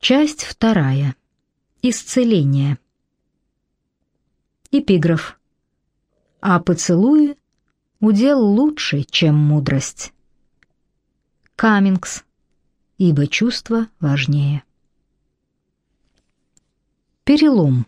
Часть вторая. Исцеление. Эпиграф. А поцелуи удел лучше, чем мудрость. Каммингс. Ибо чувство важнее. Перелом.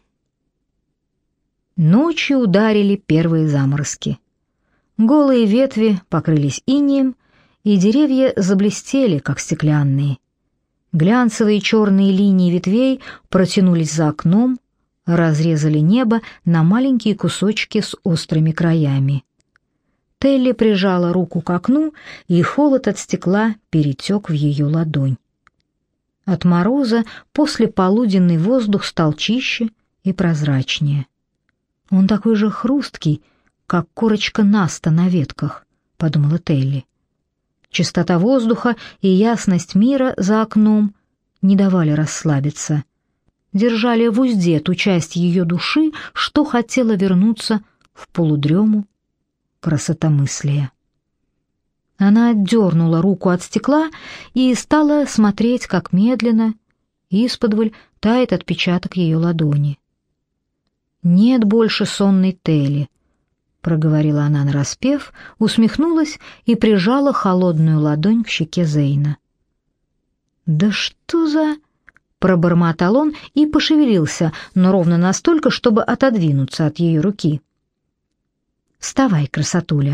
Ночью ударили первые заморозки. Голые ветви покрылись инеем, и деревья заблестели, как стеклянные. Глянцевые черные линии ветвей протянулись за окном, разрезали небо на маленькие кусочки с острыми краями. Телли прижала руку к окну, и холод от стекла перетек в ее ладонь. От мороза послеполуденный воздух стал чище и прозрачнее. Он такой же хрусткий, как корочка наста на ветках, подумала Телли. Чистота воздуха и ясность мира за окном не давали расслабиться, держали в узде ту часть ее души, что хотела вернуться в полудрему красотомыслия. Она отдернула руку от стекла и стала смотреть, как медленно, исподволь, тает отпечаток ее ладони. «Нет больше сонной Телли», — проговорила она нараспев, усмехнулась и прижала холодную ладонь к щеке Зейна. «Да что за...» — пробормотал он и пошевелился, но ровно настолько, чтобы отодвинуться от ее руки. «Вставай, красотуля».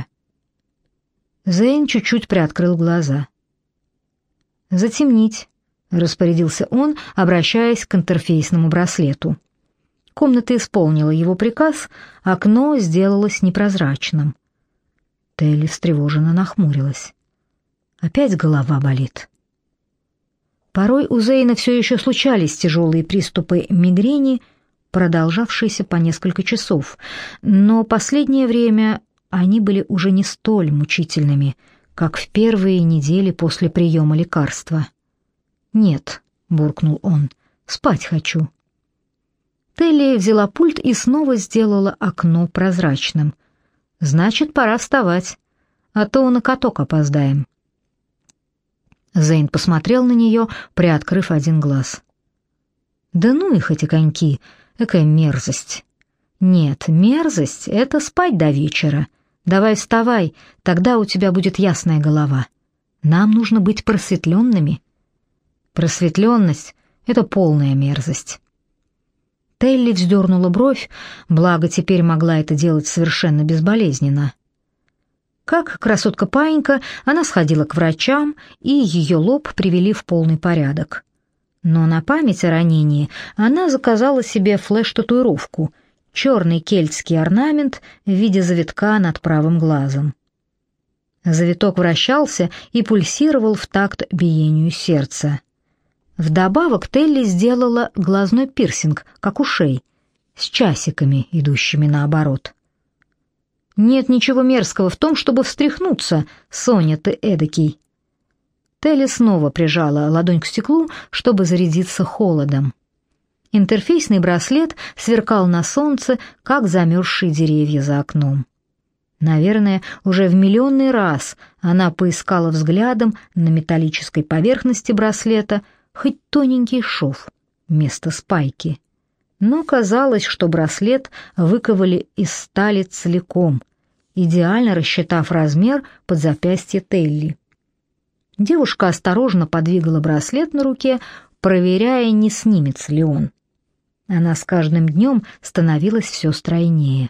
Зейн чуть-чуть приоткрыл глаза. «Затемнить», — распорядился он, обращаясь к интерфейсному браслету. Комната исполнила его приказ, окно сделалось непрозрачным. Телли встревоженно нахмурилась. Опять голова болит. Порой у Зейна все еще случались тяжелые приступы мигрени, продолжавшиеся по несколько часов, но последнее время они были уже не столь мучительными, как в первые недели после приема лекарства. «Нет», — буркнул он, — «спать хочу». Телли взяла пульт и снова сделала окно прозрачным. «Значит, пора вставать, а то на каток опоздаем». Зейн посмотрел на нее, приоткрыв один глаз. «Да ну их, эти коньки, какая мерзость!» «Нет, мерзость — это спать до вечера. Давай вставай, тогда у тебя будет ясная голова. Нам нужно быть просветленными». «Просветленность — это полная мерзость». Телли вздернула бровь, благо теперь могла это делать совершенно безболезненно. Как красотка-паинька, она сходила к врачам, и ее лоб привели в полный порядок. Но на память о ранении она заказала себе флеш-татуировку — черный кельтский орнамент в виде завитка над правым глазом. Завиток вращался и пульсировал в такт биению сердца. Вдобавок Телли сделала глазной пирсинг, как у шей, с часиками, идущими наоборот. «Нет ничего мерзкого в том, чтобы встряхнуться, Соня ты эдакий». Телли снова прижала ладонь к стеклу, чтобы зарядиться холодом. Интерфейсный браслет сверкал на солнце, как замерзшие деревья за окном. Наверное, уже в миллионный раз она поискала взглядом на металлической поверхности браслета хоть тоненький шов вместо спайки. Но казалось, что браслет выковали из стали целиком, идеально рассчитав размер под запястье Телли. Девушка осторожно подвигала браслет на руке, проверяя, не снимется ли он. Она с каждым днем становилась все стройнее.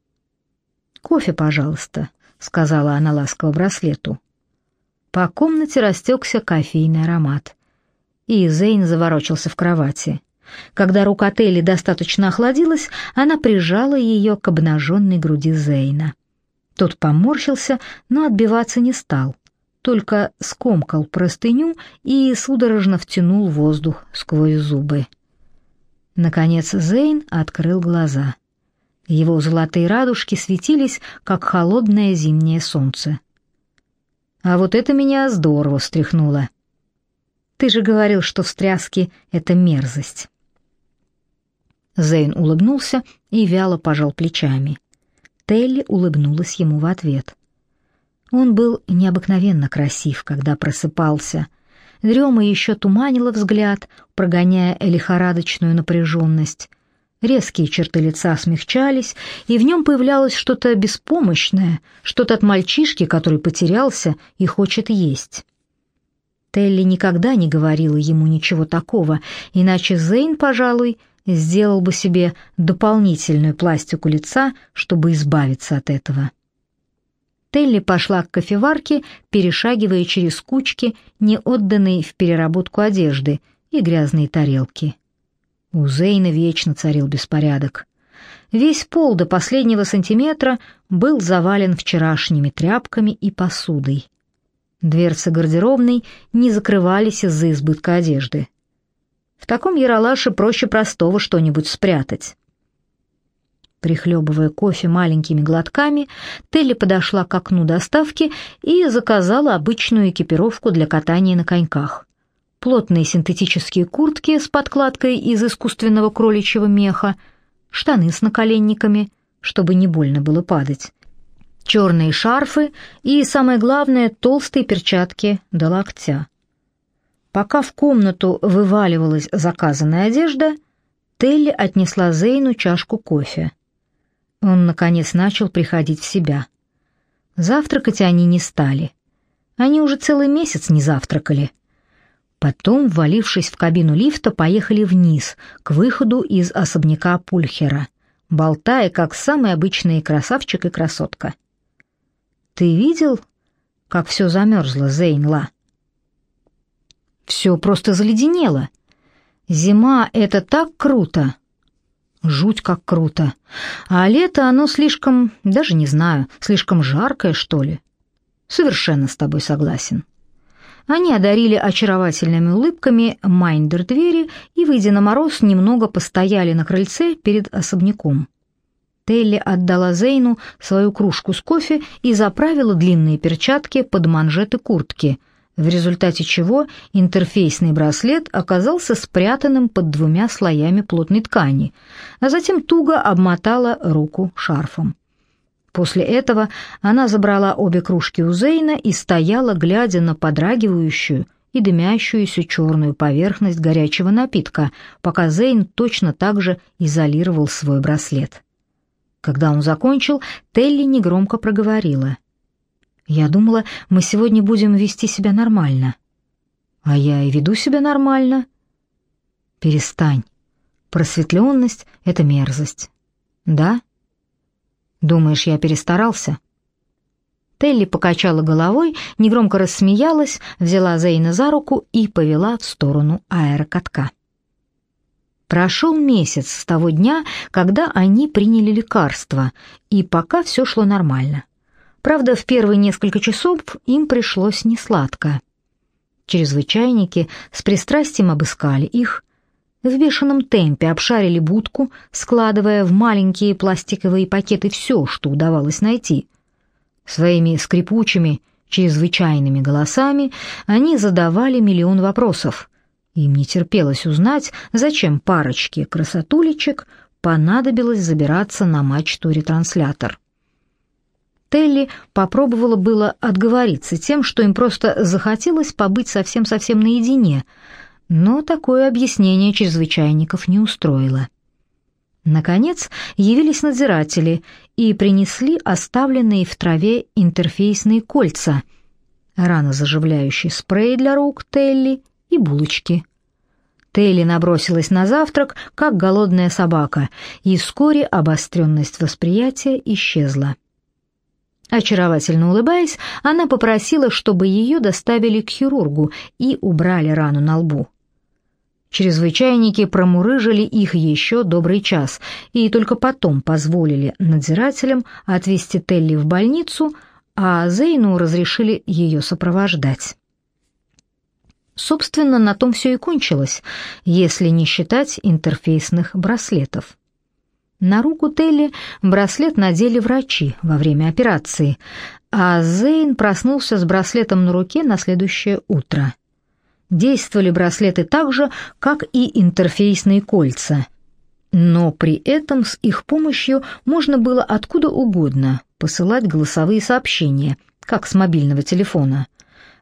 «Кофе, пожалуйста», — сказала она ласково браслету. По комнате растекся кофейный аромат. И Зейн заворочился в кровати. Когда рука Телли достаточно охладилась, она прижала ее к обнаженной груди Зейна. Тот поморщился, но отбиваться не стал, только скомкал простыню и судорожно втянул воздух сквозь зубы. Наконец Зейн открыл глаза. Его золотые радужки светились, как холодное зимнее солнце. «А вот это меня здорово встряхнуло. Ты же говорил, что встряски — это мерзость». Зейн улыбнулся и вяло пожал плечами. Телли улыбнулась ему в ответ. Он был необыкновенно красив, когда просыпался. дрема еще туманила взгляд, прогоняя лихорадочную напряженность. Резкие черты лица смягчались, и в нем появлялось что-то беспомощное, что-то от мальчишки, который потерялся и хочет есть. Телли никогда не говорила ему ничего такого, иначе Зейн, пожалуй, сделал бы себе дополнительную пластику лица, чтобы избавиться от этого. Телли пошла к кофеварке, перешагивая через кучки, не отданные в переработку одежды, и грязные тарелки. У Зейна вечно царил беспорядок. Весь пол до последнего сантиметра был завален вчерашними тряпками и посудой. Дверцы гардеробной не закрывались из-за избытка одежды. В таком яролаше проще простого что-нибудь спрятать. Прихлебывая кофе маленькими глотками, Телли подошла к окну доставки и заказала обычную экипировку для катания на коньках. Плотные синтетические куртки с подкладкой из искусственного кроличьего меха, штаны с наколенниками, чтобы не больно было падать, черные шарфы и, самое главное, толстые перчатки до локтя. Пока в комнату вываливалась заказанная одежда, Телли отнесла Зейну чашку кофе. Он, наконец, начал приходить в себя. Завтракать они не стали. Они уже целый месяц не завтракали. Потом, ввалившись в кабину лифта, поехали вниз, к выходу из особняка Пульхера, болтая, как самый обычный красавчик и красотка. «Ты видел, как все замерзло, Зейн-ла?» «Все просто заледенело. Зима — это так круто!» «Жуть как круто! А лето оно слишком, даже не знаю, слишком жаркое, что ли?» «Совершенно с тобой согласен». Они одарили очаровательными улыбками майндер двери и, выйдя на мороз, немного постояли на крыльце перед особняком. Телли отдала Зейну свою кружку с кофе и заправила длинные перчатки под манжеты куртки, в результате чего интерфейсный браслет оказался спрятанным под 2 слоями плотной ткани, а затем туго обмотала руку шарфом. После этого она забрала обе кружки у Зейна и стояла, глядя на подрагивающую и дымящуюся черную поверхность горячего напитка, пока Зейн точно так же изолировал свой браслет. Когда он закончил, Телли негромко проговорила: «Я думала, мы сегодня будем вести себя нормально». «А я и веду себя нормально». «Перестань. Просветленность — это мерзость». «Да? Думаешь, я перестарался?» Телли покачала головой, негромко рассмеялась, взяла Зейна за руку и повела в сторону аэрокатка. Прошел месяц с того дня, когда они приняли лекарство, и пока все шло нормально. Правда, в первые несколько часов им пришлось несладко. Чрезвычайники с пристрастием обыскали их, в бешеном темпе обшарили будку, складывая в маленькие пластиковые пакеты все, что удавалось найти. Своими скрипучими, чрезвычайными голосами они задавали миллион вопросов. Им не терпелось узнать, зачем парочке красотулечек понадобилось забираться на мачту-ретранслятор. Телли попробовала было отговориться тем, что им просто захотелось побыть совсем-совсем наедине, но такое объяснение чрезвычайников не устроило. Наконец явились надзиратели и принесли оставленные в траве интерфейсные кольца, ранозаживляющий спрей для рук Телли и булочки. Телли набросилась на завтрак, как голодная собака, и вскоре обостренность восприятия исчезла. Очаровательно улыбаясь, она попросила, чтобы ее доставили к хирургу и убрали рану на лбу. Чрезвычайники промурыжили их еще добрый час и только потом позволили надзирателям отвезти Телли в больницу, а Зейну разрешили ее сопровождать. Собственно, на том все и кончилось, если не считать интерфейсных браслетов. На руку Телли браслет надели врачи во время операции, а Зейн проснулся с браслетом на руке на следующее утро. Действовали браслеты так же, как и интерфейсные кольца, но при этом с их помощью можно было откуда угодно посылать голосовые сообщения, как с мобильного телефона.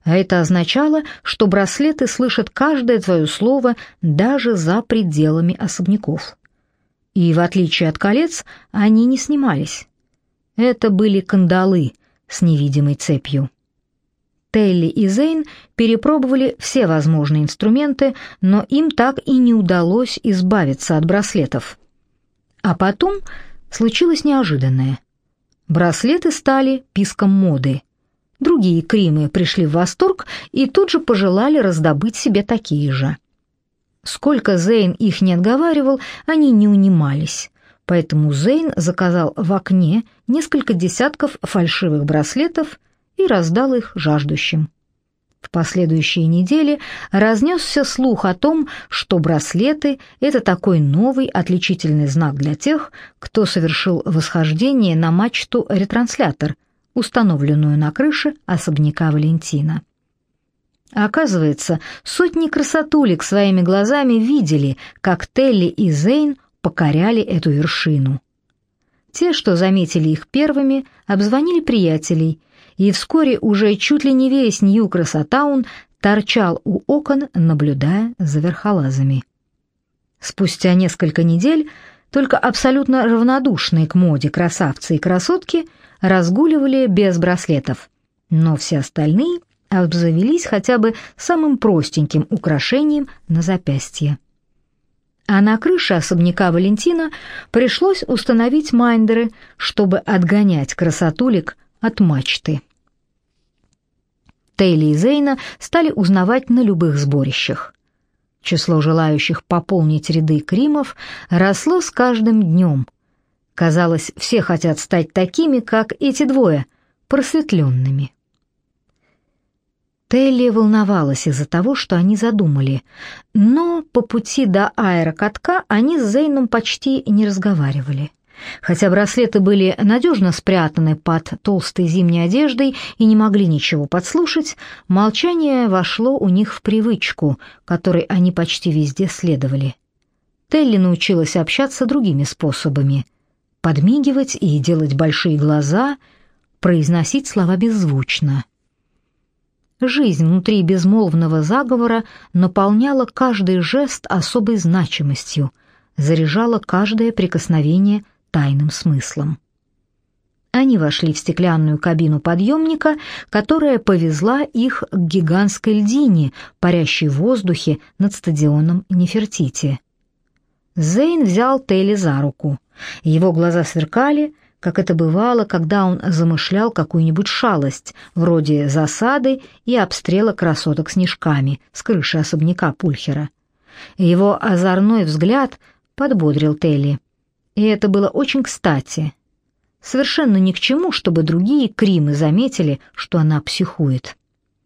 А это означало, что браслеты слышат каждое твое слово даже за пределами особняков. И в отличие от колец, они не снимались. Это были кандалы с невидимой цепью. Телли и Зейн перепробовали все возможные инструменты, но им так и не удалось избавиться от браслетов. А потом случилось неожиданное. Браслеты стали писком моды. Другие кримы пришли в восторг и тут же пожелали раздобыть себе такие же. Сколько Зейн их не отговаривал, они не унимались. Поэтому Зейн заказал в окне несколько десятков фальшивых браслетов и раздал их жаждущим. В последующие недели разнесся слух о том, что браслеты — это такой новый отличительный знак для тех, кто совершил восхождение на мачту-ретранслятор, установленную на крыше особняка Валентина. Оказывается, сотни красотулек своими глазами видели, как Телли и Зейн покоряли эту вершину. Те, что заметили их первыми, обзвонили приятелей, и вскоре уже чуть ли не весь Нью-Красотаун торчал у окон, наблюдая за верхолазами. Спустя несколько недель только абсолютно равнодушные к моде красавцы и красотки разгуливали без браслетов, но все остальные обзавелись хотя бы самым простеньким украшением на запястье. А на крыше особняка Валентина пришлось установить майндеры, чтобы отгонять красотулек от мачты. Телли и Зейна стали узнавать на любых сборищах. Число желающих пополнить ряды кримов росло с каждым днем. Казалось, все хотят стать такими, как эти двое, просветленными. Телли волновалась из-за того, что они задумали, но по пути до аэрокатка они с Зейном почти не разговаривали. Хотя браслеты были надежно спрятаны под толстой зимней одеждой и не могли ничего подслушать, молчание вошло у них в привычку, которой они почти везде следовали. Телли научилась общаться другими способами: подмигивать и делать большие глаза, произносить слова беззвучно. Жизнь внутри безмолвного заговора наполняла каждый жест особой значимостью, заряжала каждое прикосновение тайным смыслом. Они вошли в стеклянную кабину подъемника, которая повезла их к гигантской льдине, парящей в воздухе над стадионом Нефертити. Зейн взял Телли за руку. Его глаза сверкали, как это бывало, когда он замышлял какую-нибудь шалость, вроде засады и обстрела красоток снежками с крыши особняка Пульхера. Его озорной взгляд подбодрил Телли, и это было очень кстати. Совершенно ни к чему, чтобы другие кримы заметили, что она психует.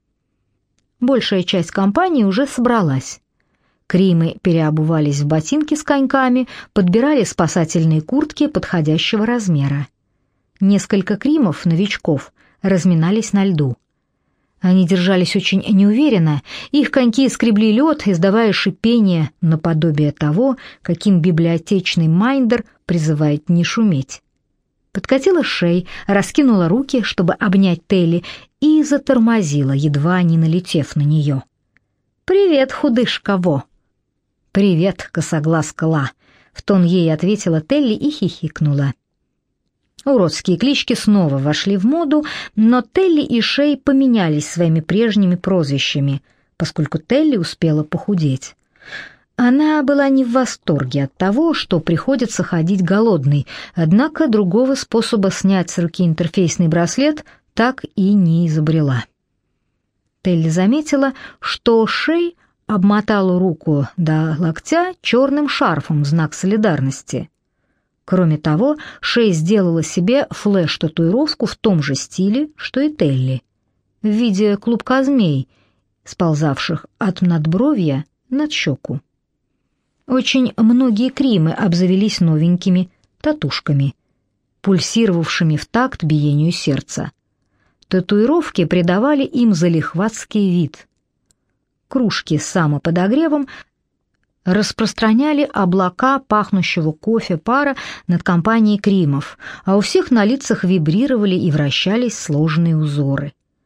Большая часть компании уже собралась. Кримы переобувались в ботинки с коньками, подбирали спасательные куртки подходящего размера. Несколько кримов, новичков, разминались на льду. Они держались очень неуверенно, их коньки скребли лед, издавая шипение наподобие того, каким библиотечный майндер призывает не шуметь. Подкатила Шей, раскинула руки, чтобы обнять Телли, и затормозила, едва не налетев на нее. «Привет, худышка Во!» «Привет, косоглазка Ла!» — в тон ей ответила Телли и хихикнула. Уродские клички снова вошли в моду, но Телли и Шей поменялись своими прежними прозвищами, поскольку Телли успела похудеть. Она была не в восторге от того, что приходится ходить голодной, однако другого способа снять с руки интерфейсный браслет так и не изобрела. Телли заметила, что Шей обмотала руку до локтя черным шарфом в знак солидарности. Кроме того, Шей сделала себе флеш-татуировку в том же стиле, что и Телли, в виде клубка змей, сползавших от надбровья над щеку. Очень многие кримы обзавелись новенькими татушками, пульсировавшими в такт биению сердца. Татуировки придавали им залихватский вид. Кружки с самоподогревом распространяли облака пахнущего кофе пара над компанией кримов, а у всех на лицах вибрировали и вращались сложные узоры.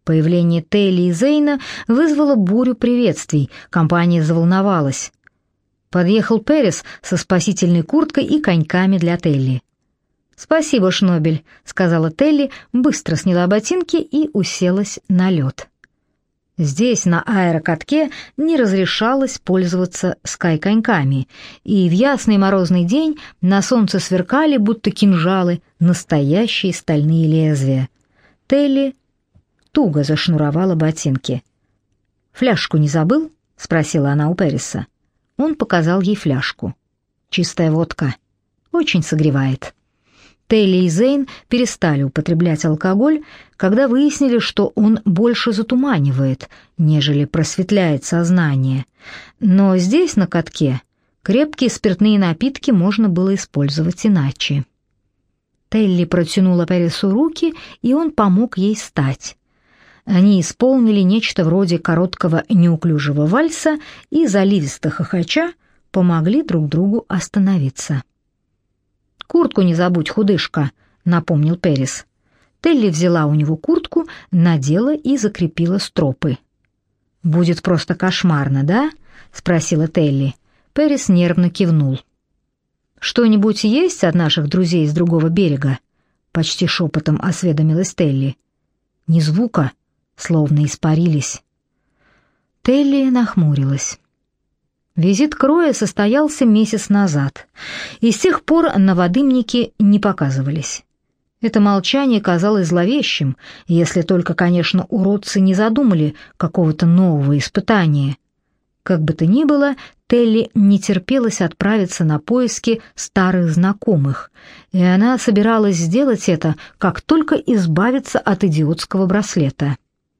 Появление Телли и Зейна вызвало бурю приветствий, компания заволновалась. Подъехал Пэрис со спасительной курткой и коньками для Телли. «Спасибо, Шнобель», — сказала Телли, быстро сняла ботинки и уселась на лед. Здесь, на аэрокатке, не разрешалось пользоваться скай-коньками, и в ясный морозный день на солнце сверкали, будто кинжалы, настоящие стальные лезвия. Телли туго зашнуровала ботинки. «Фляжку не забыл?» — спросила она у Пэриса. Он показал ей фляжку. «Чистая водка. Очень согревает». Телли и Зейн перестали употреблять алкоголь, когда выяснили, что он больше затуманивает, нежели просветляет сознание. Но здесь, на катке, крепкие спиртные напитки можно было использовать иначе. Телли протянула Пэрису руки, и он помог ей встать. Они исполнили нечто вроде короткого неуклюжего вальса и, заливисто хохоча, помогли друг другу остановиться. «Куртку не забудь, худышка», — напомнил Пэрис. Телли взяла у него куртку, надела и закрепила стропы. «Будет просто кошмарно, да?» — спросила Телли. Пэрис нервно кивнул. «Что-нибудь есть от наших друзей с другого берега?» — почти шепотом осведомилась Телли. «Ни звука, словно испарились». Телли нахмурилась. Визит Кроя состоялся месяц назад, и с тех пор наводымники не показывались. Это молчание казалось зловещим, если только, конечно, уродцы не задумали какого-то нового испытания. Как бы то ни было, Телли не терпелось отправиться на поиски старых знакомых, и она собиралась сделать это, как только избавиться от идиотского браслета.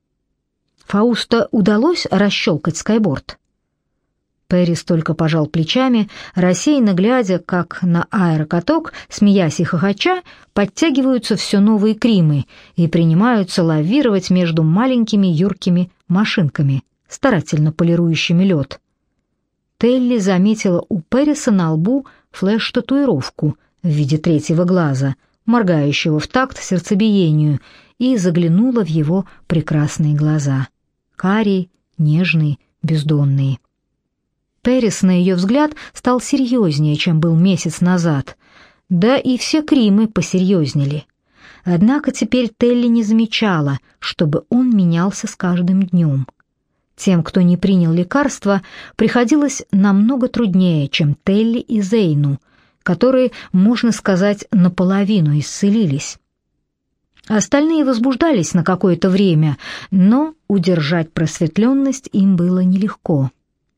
Фауста удалось расщелкать скайборд? Пэрис только пожал плечами, рассеянно глядя, как на аэрокаток, смеясь и хохоча, подтягиваются все новые кримы и принимаются лавировать между маленькими юркими машинками, старательно полирующими лед. Телли заметила у Пэриса на лбу флеш-татуировку в виде третьего глаза, моргающего в такт сердцебиению, и заглянула в его прекрасные глаза. Карие, нежные, бездонные. Пэрис, на ее взгляд, стал серьезнее, чем был месяц назад, да и все кримы посерьезнели. Однако теперь Телли не замечала, чтобы он менялся с каждым днем. Тем, кто не принял лекарства, приходилось намного труднее, чем Телли и Зейну, которые, можно сказать, наполовину исцелились. Остальные возбуждались на какое-то время, но удержать просветленность им было нелегко.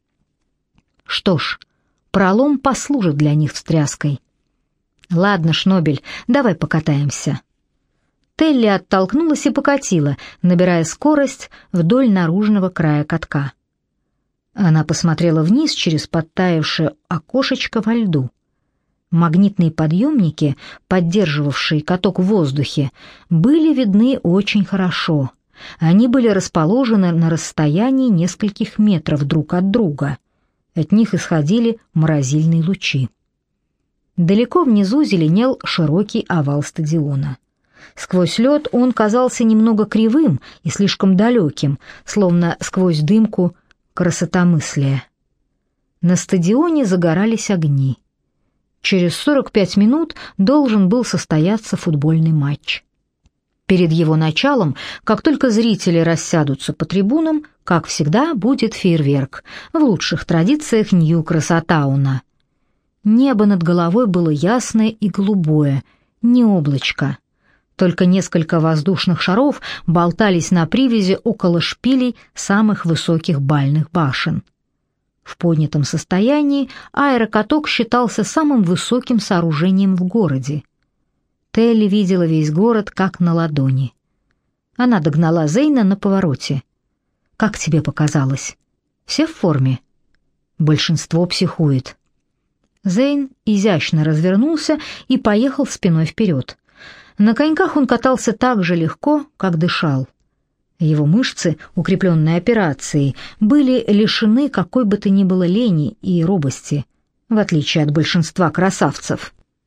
Что ж, пролом послужит для них встряской. «Ладно, Шнобель, давай покатаемся». Телли оттолкнулась и покатила, набирая скорость вдоль наружного края катка. Она посмотрела вниз через подтаявшее окошечко во льду. Магнитные подъемники, поддерживавшие каток в воздухе, были видны очень хорошо. Они были расположены на расстоянии нескольких метров друг от друга. От них исходили морозильные лучи. Далеко внизу зеленел широкий овал стадиона. Сквозь лед он казался немного кривым и слишком далеким, словно сквозь дымку красотомыслия. На стадионе загорались огни. Через 45 минут должен был состояться футбольный матч. Перед его началом, как только зрители рассядутся по трибунам, как всегда, будет фейерверк, в лучших традициях Нью-Красотауна. Небо над головой было ясное и голубое, не облачко. Только несколько воздушных шаров болтались на привязи около шпилей самых высоких бальных башен. В поднятом состоянии аэрокаток считался самым высоким сооружением в городе. Телли видела весь город как на ладони. Она догнала Зейна на повороте. «Как тебе показалось? Все в форме?» «Большинство психует». Зейн изящно развернулся и поехал спиной вперед. На коньках он катался так же легко, как дышал. Его мышцы, укрепленные операцией, были лишены какой бы то ни было лени и робости, в отличие от большинства красавцев.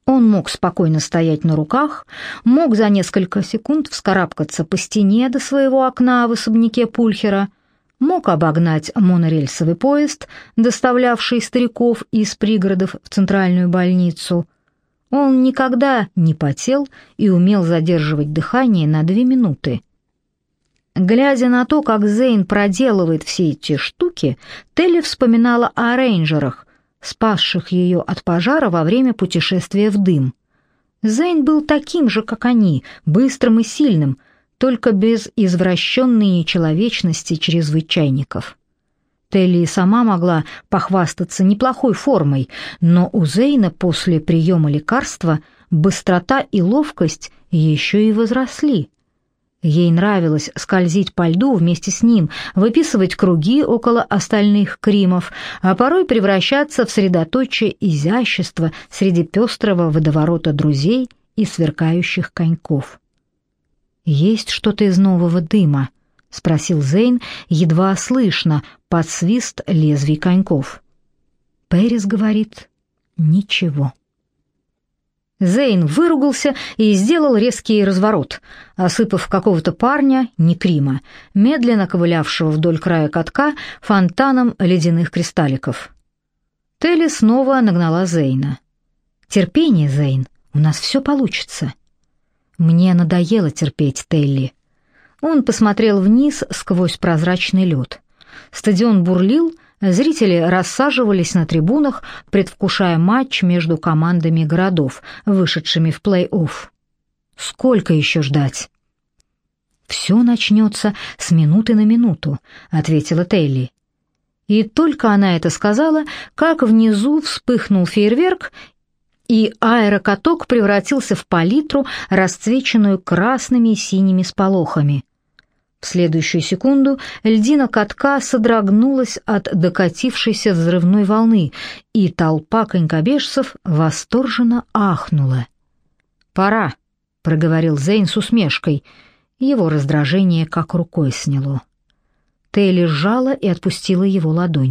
Он мог спокойно стоять на руках, мог за несколько секунд вскарабкаться по стене до своего окна в особняке Пульхера, мог обогнать монорельсовый поезд, доставлявший стариков из пригородов в центральную больницу. Он никогда не потел и умел задерживать дыхание на 2 минуты. Глядя на то, как Зейн проделывает все эти штуки, Телли вспоминала о рейнджерах, спасших ее от пожара во время путешествия в дым. Зейн был таким же, как они, быстрым и сильным, только без извращенной нечеловечности чрезвычайников. Телли и сама могла похвастаться неплохой формой, но у Зейна после приема лекарства быстрота и ловкость еще и возросли. Ей нравилось скользить по льду вместе с ним, выписывать круги около остальных кримов, а порой превращаться в средоточие изящества среди пестрого водоворота друзей и сверкающих коньков. «Есть что-то из нового дыма?» — спросил Зейн, едва слышно, под свист лезвий коньков. Пэрис говорит: «Ничего». Зейн выругался и сделал резкий разворот, осыпав какого-то парня, не Крима, медленно ковылявшего вдоль края катка фонтаном ледяных кристалликов. Телли снова нагнала Зейна. «Терпение, Зейн, у нас все получится». «Мне надоело терпеть, Телли». Он посмотрел вниз сквозь прозрачный лед. Стадион бурлил, зрители рассаживались на трибунах, предвкушая матч между командами городов, вышедшими в плей-офф. Сколько еще ждать? «Все начнется с минуты на минуту», — ответила Телли. И только она это сказала, как внизу вспыхнул фейерверк, и аэрокаток превратился в палитру, расцвеченную красными и синими сполохами. В следующую секунду льдина катка содрогнулась от докатившейся взрывной волны, и толпа конькобежцев восторженно ахнула. «Пора», — проговорил Зейн с усмешкой. Его раздражение как рукой сняло. Телли сжала и отпустила его ладонь.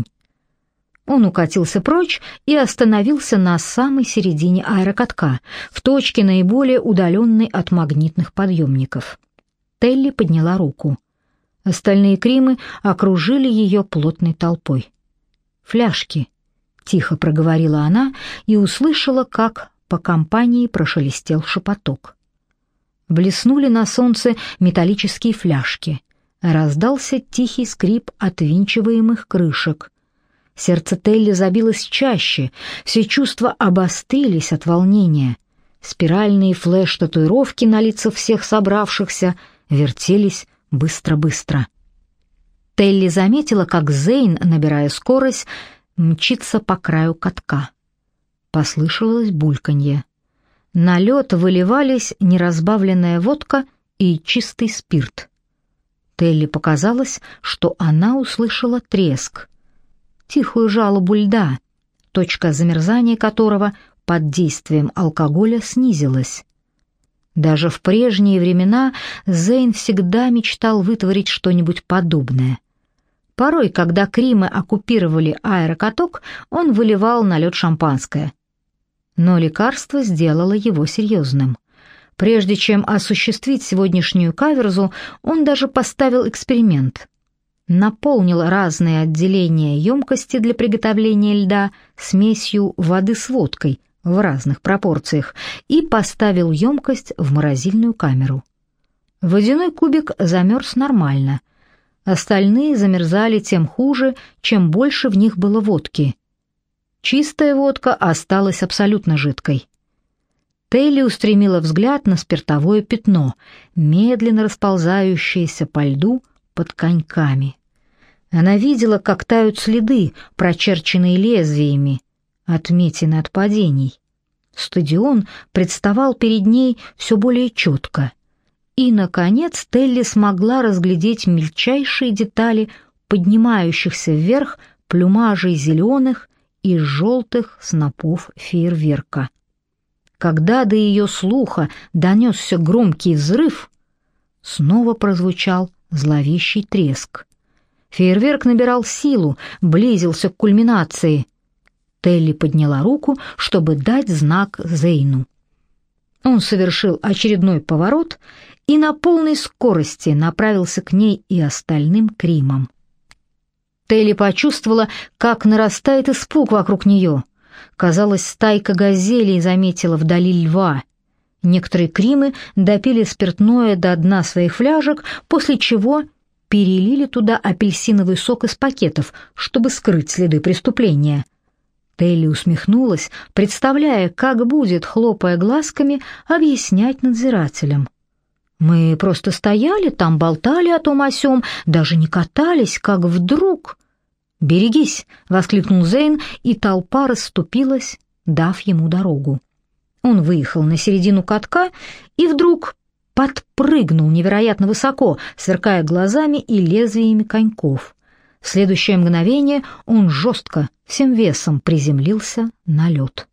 Он укатился прочь и остановился на самой середине аэрокатка, в точке наиболее удаленной от магнитных подъемников. Телли подняла руку. Остальные кримы окружили ее плотной толпой. «Фляжки», — тихо проговорила она и услышала, как по компании прошелестел шепоток. Блеснули на солнце металлические фляжки. Раздался тихий скрип отвинчиваемых крышек. Сердце Телли забилось чаще, все чувства обострились от волнения. Спиральные флеш-татуировки на лицах всех собравшихся вертелись быстро-быстро. Телли заметила, как Зейн, набирая скорость, мчится по краю катка. Послышалось бульканье. На лед выливались неразбавленная водка и чистый спирт. Телли показалось, что она услышала треск. Тихую жалобу льда, точка замерзания которого под действием алкоголя снизилась. Даже в прежние времена Зейн всегда мечтал вытворить что-нибудь подобное. Порой, когда кримы оккупировали аэрокаток, он выливал на лед шампанское. Но лекарство сделало его серьезным. Прежде чем осуществить сегодняшнюю каверзу, он даже поставил эксперимент. Наполнил разные отделения емкости для приготовления льда смесью воды с водкой в разных пропорциях и поставил емкость в морозильную камеру. Водяной кубик замерз нормально. Остальные замерзали тем хуже, чем больше в них было водки. Чистая водка осталась абсолютно жидкой. Телли устремила взгляд на спиртовое пятно, медленно расползающееся по льду под коньками. Она видела, как тают следы, прочерченные лезвиями, отметины от падений. Стадион представал перед ней все более четко. И, наконец, Телли смогла разглядеть мельчайшие детали поднимающихся вверх плюмажей зеленых и желтых снопов фейерверка. Когда до ее слуха донесся громкий взрыв, снова прозвучал зловещий треск. Фейерверк набирал силу, близился к кульминации. Телли подняла руку, чтобы дать знак Зейну. Он совершил очередной поворот и на полной скорости направился к ней и остальным Кримам. Телли почувствовала, как нарастает испуг вокруг нее. Казалось, стайка газелей заметила вдали льва. Некоторые Кримы допили спиртное до дна своих фляжек, после чего перелили туда апельсиновый сок из пакетов, чтобы скрыть следы преступления. Телли усмехнулась, представляя, как будет, хлопая глазками, объяснять надзирателям. «Мы просто стояли там, болтали о том о сём, даже не катались, как вдруг...» «Берегись!» — воскликнул Зейн, и толпа расступилась, дав ему дорогу. Он выехал на середину катка и вдруг подпрыгнул невероятно высоко, сверкая глазами и лезвиями коньков. В следующее мгновение он жестко, всем весом приземлился на лед.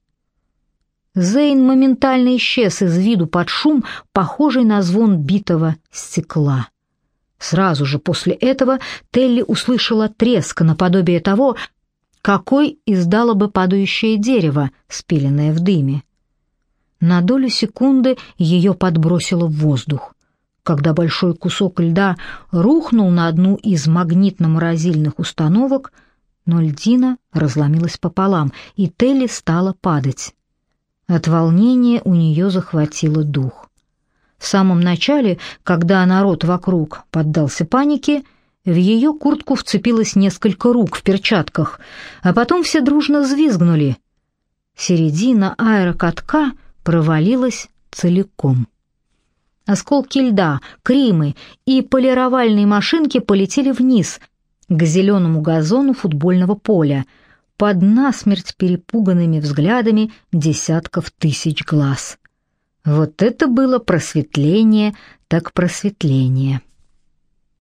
Зейн моментально исчез из виду под шум, похожий на звон битого стекла. Сразу же после этого Телли услышала треск наподобие того, какой издало бы падающее дерево, спиленное в дыме. На долю секунды ее подбросило в воздух. Когда большой кусок льда рухнул на одну из магнитно-морозильных установок, но льдина разломилась пополам, и Телли стала падать. От волнения у нее захватило дух. В самом начале, когда народ вокруг поддался панике, в ее куртку вцепилось несколько рук в перчатках, а потом все дружно взвизгнули. Середина аэрокатка провалилась целиком. Осколки льда, Кримы и полировальные машинки полетели вниз, к зеленому газону футбольного поля, под насмерть перепуганными взглядами десятков тысяч глаз. Вот это было просветление, так просветление.